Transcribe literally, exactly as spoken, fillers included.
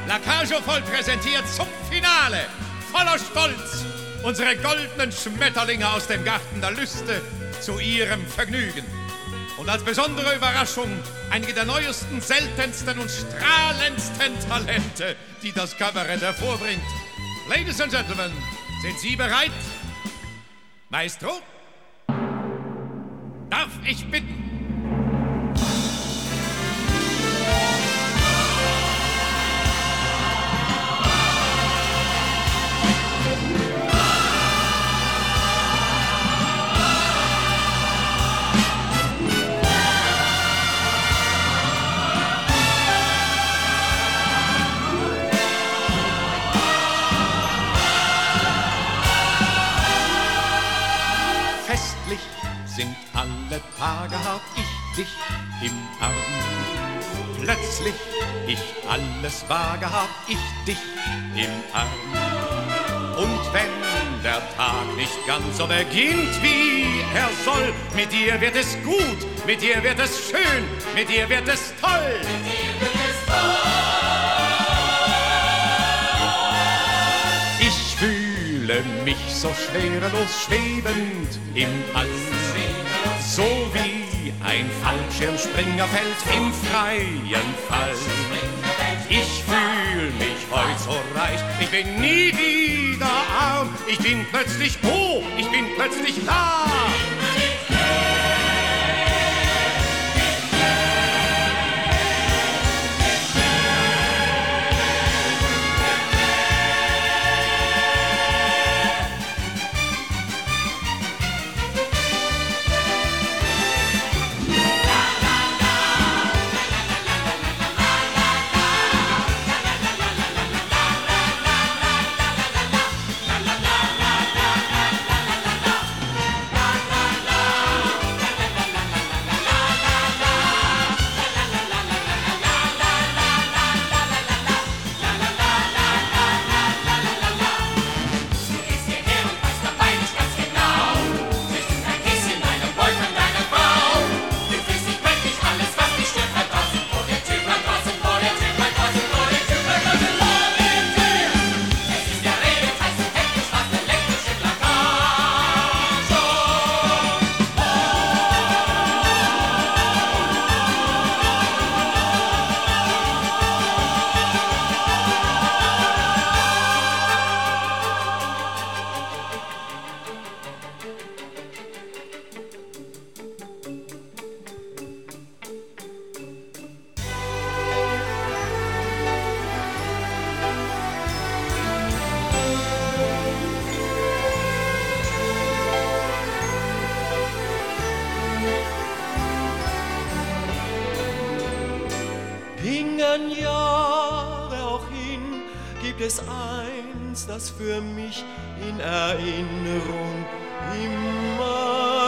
La Cage aux Folles präsentiert zum Finale voller Stolz unsere goldenen Schmetterlinge aus dem Garten der Lüste zu ihrem Vergnügen. Und als besondere Überraschung einige der neuesten, seltensten und strahlendsten Talente, die das Kabarett hervorbringt. Ladies and Gentlemen, sind Sie bereit? Maestro? Darf ich bitten? Festlich sind alle Tage, hab ich dich im Arm. Plötzlich ich alles wage, hab ich dich im Arm. Und wenn der Tag nicht ganz so beginnt, wie er soll, mit dir wird es gut, mit dir wird es schön, mit dir wird es toll. Mit dir wird es toll. Ich fühle mich so schwerelos schwebend im All, so wie ein Fallschirmspringer fällt im freien Fall. Ich fühl mich heute so reich, ich bin nie wieder arm. Ich bin plötzlich hoch, ich bin plötzlich da. Gingen Jahre auch hin, gibt es eins, das für mich in Erinnerung immer